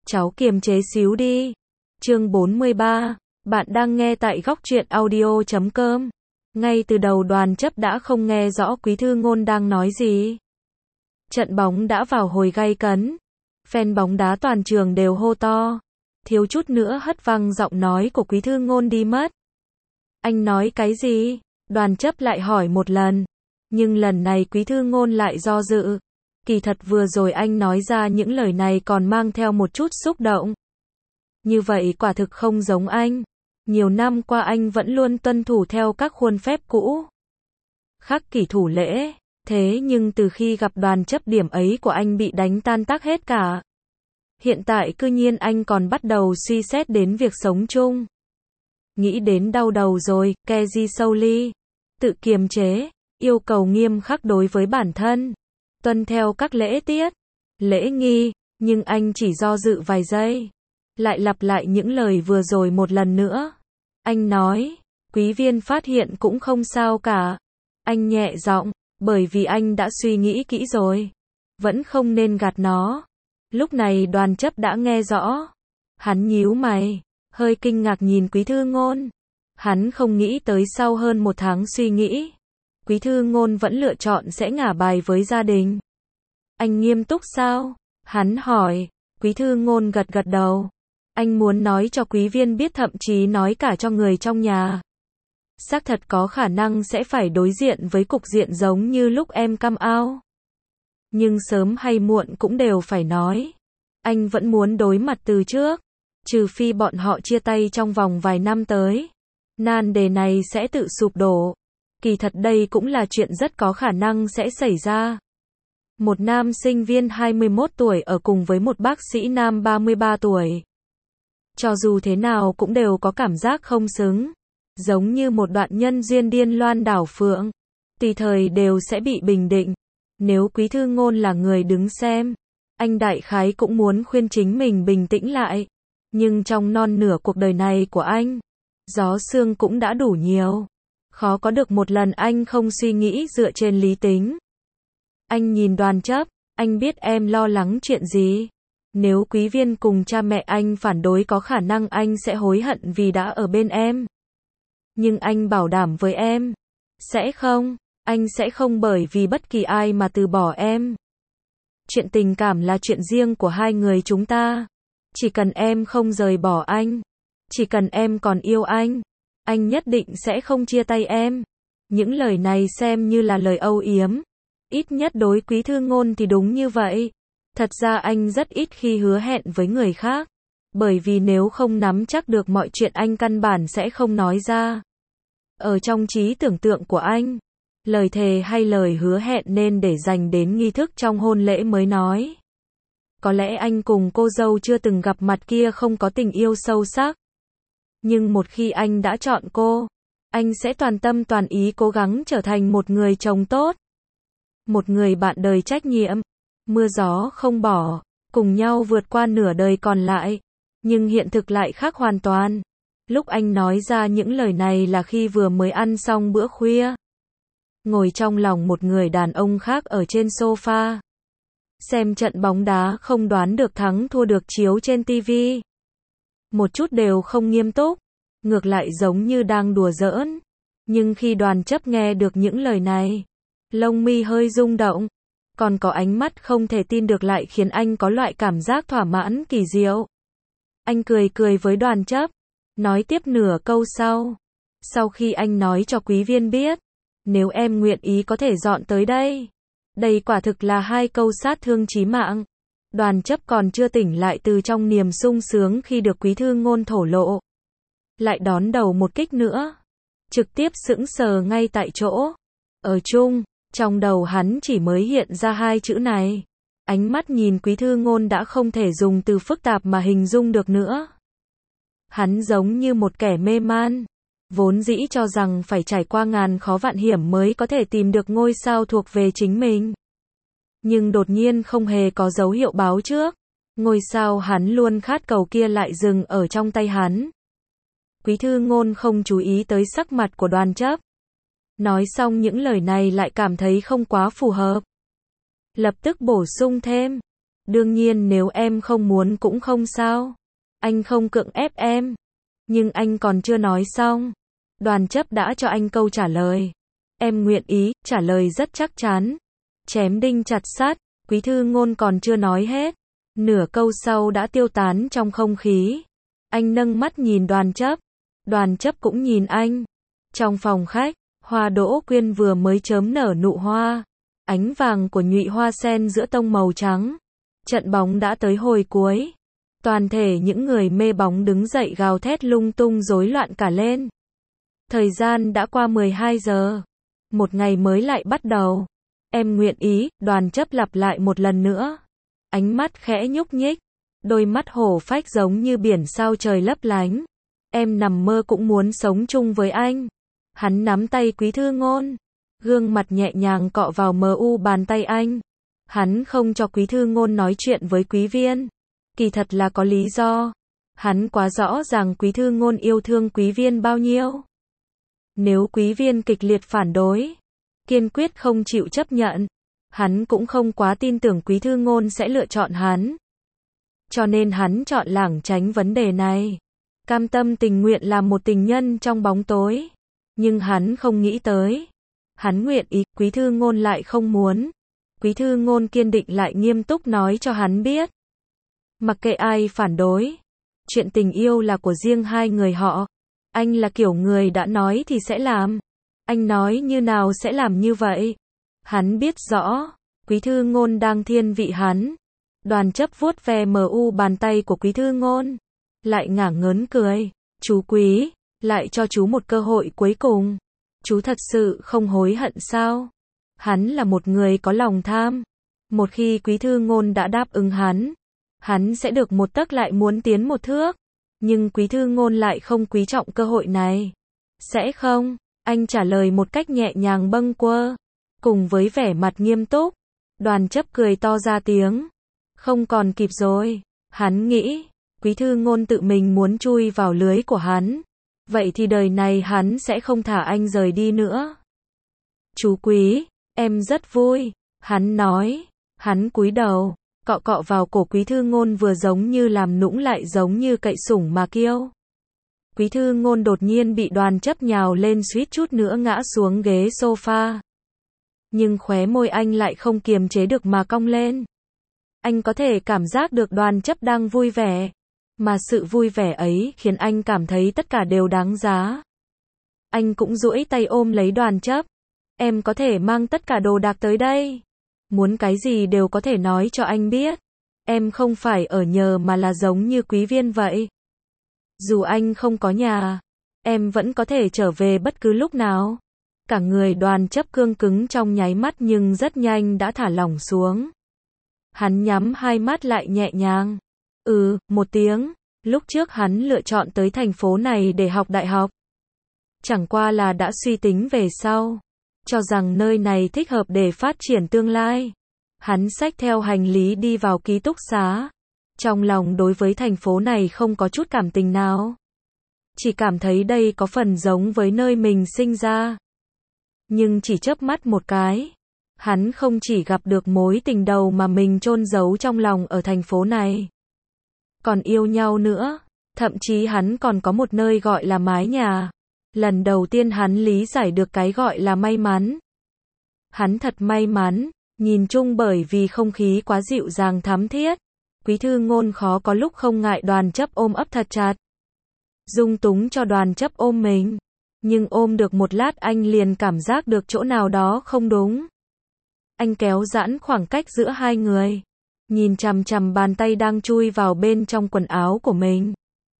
cháu kiềm chế xíu đi. Chương 43, bạn đang nghe tại góc truyện audio.com. Ngay từ đầu Đoàn Chấp đã không nghe rõ Quý Thư Ngôn đang nói gì. Trận bóng đã vào hồi gay cấn. Fan bóng đá toàn trường đều hô to. Thiếu chút nữa hất văng giọng nói của Quý Thư Ngôn đi mất. Anh nói cái gì? Đoàn Chấp lại hỏi một lần. Nhưng lần này Quý Thư Ngôn lại do dự. Kỳ thật vừa rồi anh nói ra những lời này còn mang theo một chút xúc động. Như vậy quả thực không giống anh. Nhiều năm qua anh vẫn luôn tuân thủ theo các khuôn phép cũ. Khắc kỷ thủ lễ. Thế nhưng từ khi gặp Đoàn Chấp điểm ấy của anh bị đánh tan tác hết cả. Hiện tại cư nhiên anh còn bắt đầu suy xét đến việc sống chung. Nghĩ đến đau đầu rồi, Keji Souli. Tự kiềm chế, yêu cầu nghiêm khắc đối với bản thân. Tuân theo các lễ tiết, lễ nghi, nhưng anh chỉ do dự vài giây. Lại lặp lại những lời vừa rồi một lần nữa. Anh nói, Quý Viên phát hiện cũng không sao cả. Anh nhẹ giọng, bởi vì anh đã suy nghĩ kỹ rồi. Vẫn không nên gạt nó. Lúc này Đoàn Chấp đã nghe rõ. Hắn nhíu mày, hơi kinh ngạc nhìn Quý Thư Ngôn. Hắn không nghĩ tới sau hơn một tháng suy nghĩ. Quý Thư Ngôn vẫn lựa chọn sẽ ngả bài với gia đình. Anh nghiêm túc sao? Hắn hỏi. Quý Thư Ngôn gật gật đầu. Anh muốn nói cho Quý Viên biết, thậm chí nói cả cho người trong nhà. Xác thật có khả năng sẽ phải đối diện với cục diện giống như lúc em come out. Nhưng sớm hay muộn cũng đều phải nói. Anh vẫn muốn đối mặt từ trước. Trừ phi bọn họ chia tay trong vòng vài năm tới. Nan đề này sẽ tự sụp đổ. Kỳ thật đây cũng là chuyện rất có khả năng sẽ xảy ra. Một nam sinh viên 21 tuổi ở cùng với một bác sĩ nam 33 tuổi. Cho dù thế nào cũng đều có cảm giác không xứng. Giống như một đoạn nhân duyên điên loan đảo phượng. Tùy thời đều sẽ bị bình định. Nếu Quý Thư Ngôn là người đứng xem, anh đại khái cũng muốn khuyên chính mình bình tĩnh lại. Nhưng trong non nửa cuộc đời này của anh, gió sương cũng đã đủ nhiều. Khó có được một lần anh không suy nghĩ dựa trên lý tính. Anh nhìn Đoàn Chấp, anh biết em lo lắng chuyện gì. Nếu Quý Viên cùng cha mẹ anh phản đối có khả năng anh sẽ hối hận vì đã ở bên em. Nhưng anh bảo đảm với em, sẽ không, anh sẽ không bởi vì bất kỳ ai mà từ bỏ em. Chuyện tình cảm là chuyện riêng của hai người chúng ta. Chỉ cần em không rời bỏ anh, chỉ cần em còn yêu anh nhất định sẽ không chia tay em. Những lời này xem như là lời âu yếm. Ít nhất đối Quý Thư Ngôn thì đúng như vậy. Thật ra anh rất ít khi hứa hẹn với người khác. Bởi vì nếu không nắm chắc được mọi chuyện anh căn bản sẽ không nói ra. Ở trong trí tưởng tượng của anh, lời thề hay lời hứa hẹn nên để dành đến nghi thức trong hôn lễ mới nói. Có lẽ anh cùng cô dâu chưa từng gặp mặt kia không có tình yêu sâu sắc. Nhưng một khi anh đã chọn cô, anh sẽ toàn tâm toàn ý cố gắng trở thành một người chồng tốt. Một người bạn đời trách nhiệm, mưa gió không bỏ, cùng nhau vượt qua nửa đời còn lại. Nhưng hiện thực lại khác hoàn toàn. Lúc anh nói ra những lời này là khi vừa mới ăn xong bữa khuya. Ngồi trong lòng một người đàn ông khác ở trên sofa. Xem trận bóng đá không đoán được thắng thua được chiếu trên TV. Một chút đều không nghiêm túc. Ngược lại giống như đang đùa giỡn. Nhưng khi Đoàn Chấp nghe được những lời này, lông mi hơi rung động. Còn có ánh mắt không thể tin được lại khiến anh có loại cảm giác thỏa mãn kỳ diệu. Anh cười cười với Đoàn Chấp. Nói tiếp nửa câu sau. Sau khi anh nói cho Quý Viên biết, nếu em nguyện ý có thể dọn tới đây. Đây quả thực là hai câu sát thương chí mạng. Đoàn Chấp còn chưa tỉnh lại từ trong niềm sung sướng khi được Quý Thư Ngôn thổ lộ. Lại đón đầu một kích nữa. Trực tiếp sững sờ ngay tại chỗ. Ở chung, trong đầu hắn chỉ mới hiện ra hai chữ này. Ánh mắt nhìn Quý Thư Ngôn đã không thể dùng từ phức tạp mà hình dung được nữa. Hắn giống như một kẻ mê man. Vốn dĩ cho rằng phải trải qua ngàn khó vạn hiểm mới có thể tìm được ngôi sao thuộc về chính mình. Nhưng đột nhiên không hề có dấu hiệu báo trước. Ngôi sao hắn luôn khát cầu kia lại dừng ở trong tay hắn. Quý Thư Ngôn không chú ý tới sắc mặt của Đoàn Chấp. Nói xong những lời này lại cảm thấy không quá phù hợp. Lập tức bổ sung thêm. Đương nhiên nếu em không muốn cũng không sao. Anh không cưỡng ép em. Nhưng anh còn chưa nói xong. Đoàn chấp đã cho anh câu trả lời. Em nguyện ý, trả lời rất chắc chắn. Chém đinh chặt sắt, Quý Thư Ngôn còn chưa nói hết. Nửa câu sau đã tiêu tán trong không khí. Anh nâng mắt nhìn Đoàn chấp cũng nhìn anh. Trong phòng khách, hoa đỗ quyên vừa mới chớm nở nụ hoa. Ánh vàng của nhụy hoa sen giữa tông màu trắng. Trận bóng đã tới hồi cuối. Toàn thể những người mê bóng đứng dậy gào thét lung tung rối loạn cả lên. Thời gian đã qua 12 giờ. Một ngày mới lại bắt đầu. Em nguyện ý, Đoàn chấp lặp lại một lần nữa. Ánh mắt khẽ nhúc nhích. Đôi mắt hổ phách giống như biển sao trời lấp lánh. Em nằm mơ cũng muốn sống chung với anh. Hắn nắm tay Quý Thư Ngôn. Gương mặt nhẹ nhàng cọ vào mờ u bàn tay anh. Hắn không cho Quý Thư Ngôn nói chuyện với Quý Viên. Kỳ thật là có lý do. Hắn quá rõ ràng Quý Thư Ngôn yêu thương Quý Viên bao nhiêu. Nếu Quý Viên kịch liệt phản đối, kiên quyết không chịu chấp nhận, hắn cũng không quá tin tưởng Quý Thư Ngôn sẽ lựa chọn hắn. Cho nên hắn chọn lảng tránh vấn đề này. Cam tâm tình nguyện làm một tình nhân trong bóng tối. Nhưng hắn không nghĩ tới. Hắn nguyện ý, Quý Thư Ngôn lại không muốn. Quý Thư Ngôn kiên định lại nghiêm túc nói cho hắn biết. Mặc kệ ai phản đối. Chuyện tình yêu là của riêng hai người họ. Anh là kiểu người đã nói thì sẽ làm. Anh nói như nào sẽ làm như vậy. Hắn biết rõ. Quý Thư Ngôn đang thiên vị hắn. Đoàn chấp vuốt ve mu bàn tay của Quý Thư Ngôn. Lại ngả ngớn cười. Chú Quý, lại cho chú một cơ hội cuối cùng. Chú thật sự không hối hận sao? Hắn là một người có lòng tham. Một khi Quý Thư Ngôn đã đáp ứng hắn sẽ được một tấc lại muốn tiến một thước. Nhưng Quý Thư Ngôn lại không quý trọng cơ hội này. Sẽ không, anh trả lời một cách nhẹ nhàng bâng quơ. Cùng với vẻ mặt nghiêm túc, Đoàn chấp cười to ra tiếng. Không còn kịp rồi. Hắn nghĩ, Quý Thư Ngôn tự mình muốn chui vào lưới của hắn. Vậy thì đời này hắn sẽ không thả anh rời đi nữa. Chú Quý, em rất vui. Hắn nói, hắn cúi đầu, cọ cọ vào cổ Quý Thư Ngôn vừa giống như làm nũng lại giống như cậy sủng mà kêu. Quý Thư Ngôn đột nhiên bị Đoàn chấp nhào lên suýt chút nữa ngã xuống ghế sofa. Nhưng khóe môi anh lại không kiềm chế được mà cong lên. Anh có thể cảm giác được Đoàn chấp đang vui vẻ. Mà sự vui vẻ ấy khiến anh cảm thấy tất cả đều đáng giá. Anh cũng duỗi tay ôm lấy Đoàn chấp. Em có thể mang tất cả đồ đạc tới đây. Muốn cái gì đều có thể nói cho anh biết. Em không phải ở nhờ mà là giống như Quý Viên vậy. Dù anh không có nhà, em vẫn có thể trở về bất cứ lúc nào. Cả người Đoàn chấp cương cứng trong nháy mắt nhưng rất nhanh đã thả lỏng xuống. Hắn nhắm hai mắt lại nhẹ nhàng. Một tiếng. Lúc trước hắn lựa chọn tới thành phố này để học đại học. Chẳng qua là đã suy tính về sau. Cho rằng nơi này thích hợp để phát triển tương lai. Hắn xách theo hành lý đi vào ký túc xá. Trong lòng đối với thành phố này không có chút cảm tình nào. Chỉ cảm thấy đây có phần giống với nơi mình sinh ra. Nhưng chỉ chớp mắt một cái. Hắn không chỉ gặp được mối tình đầu mà mình chôn giấu trong lòng ở thành phố này. Còn yêu nhau nữa. Thậm chí hắn còn có một nơi gọi là mái nhà. Lần đầu tiên hắn lý giải được cái gọi là may mắn. Hắn thật may mắn. Nhìn chung bởi vì không khí quá dịu dàng thắm thiết. Quý Thư Ngôn khó có lúc không ngại Đoàn chấp ôm ấp thật chặt. Dung túng cho Đoàn chấp ôm mình. Nhưng ôm được một lát anh liền cảm giác được chỗ nào đó không đúng. Anh kéo giãn khoảng cách giữa hai người. Nhìn chằm chằm bàn tay đang chui vào bên trong quần áo của mình.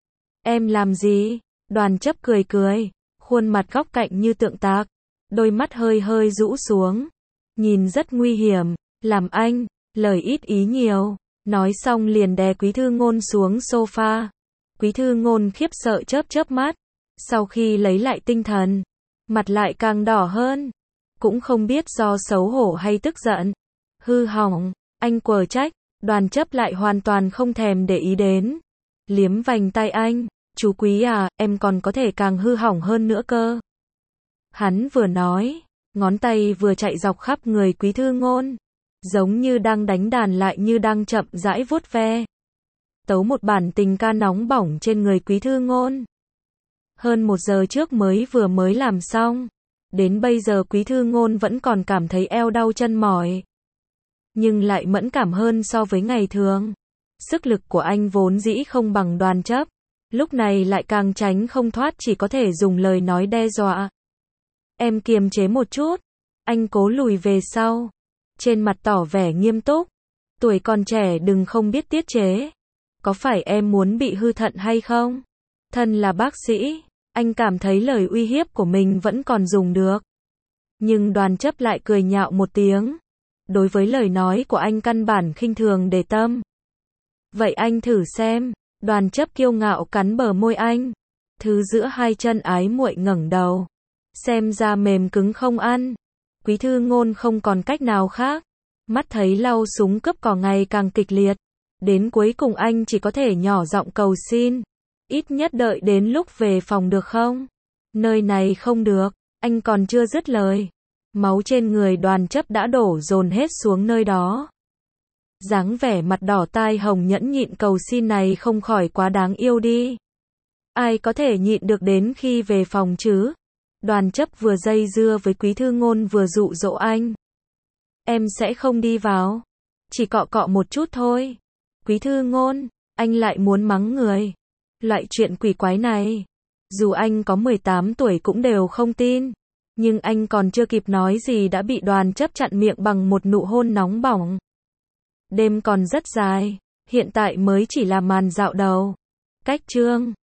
Em làm gì? Đoàn chấp cười cười. Khuôn mặt góc cạnh như tượng tạc. Đôi mắt hơi hơi rũ xuống. Nhìn rất nguy hiểm. Làm anh, lời ít ý nhiều. Nói xong liền đè Quý Thư Ngôn xuống sofa. Quý Thư Ngôn khiếp sợ chớp chớp mắt. Sau khi lấy lại tinh thần, mặt lại càng đỏ hơn. Cũng không biết do xấu hổ hay tức giận. Hư hỏng, anh quở trách. Đoàn chấp lại hoàn toàn không thèm để ý đến. Liếm vành tay anh. Chú Quý à, em còn có thể càng hư hỏng hơn nữa cơ. Hắn vừa nói, ngón tay vừa chạy dọc khắp người Quý Thư Ngôn. giống như đang đánh đàn lại như đang chậm rãi vuốt ve. Tấu một bản tình ca nóng bỏng trên người Quý Thư Ngôn. Hơn 1 giờ trước vừa mới làm xong. Đến bây giờ Quý Thư Ngôn vẫn còn cảm thấy eo đau chân mỏi. Nhưng lại mẫn cảm hơn so với ngày thường. Sức lực của anh vốn dĩ không bằng Đoàn Chấp. Lúc này lại càng tránh không thoát, chỉ có thể dùng lời nói đe dọa. Em kiềm chế một chút. Anh cố lùi về sau. Trên mặt tỏ vẻ nghiêm túc. Tuổi còn trẻ đừng không biết tiết chế. Có phải em muốn bị hư thận hay không? Thân là bác sĩ, anh cảm thấy lời uy hiếp của mình vẫn còn dùng được. Nhưng Đoàn Chấp lại cười nhạo một tiếng. Đối với lời nói của anh căn bản khinh thường để tâm. Vậy anh thử xem. Đoàn Chấp kiêu ngạo cắn bờ môi anh. Thứ giữa hai chân ái muội ngẩng đầu. Xem ra mềm cứng không ăn. Quý Thư Ngôn không còn cách nào khác. Mắt thấy lau súng cướp cỏ ngày càng kịch liệt. Đến cuối cùng anh chỉ có thể nhỏ giọng cầu xin. Ít nhất đợi đến lúc về phòng được không? Nơi này không được. Anh còn chưa dứt lời. Máu trên người Đoàn Chấp đã đổ dồn hết xuống nơi đó. Dáng vẻ mặt đỏ tai hồng nhẫn nhịn cầu xin này không khỏi quá đáng yêu đi. Ai có thể nhịn được đến khi về phòng chứ? Đoàn Chấp vừa dây dưa với Quý Thư Ngôn vừa dụ dỗ anh. Em sẽ không đi vào. Chỉ cọ cọ một chút thôi. Quý Thư Ngôn, anh lại muốn mắng người. Loại chuyện quỷ quái này. Dù anh có 18 tuổi cũng đều không tin. Nhưng anh còn chưa kịp nói gì đã bị Đoàn Chấp chặn miệng bằng một nụ hôn nóng bỏng. Đêm còn rất dài. Hiện tại mới chỉ là màn dạo đầu. Cách chương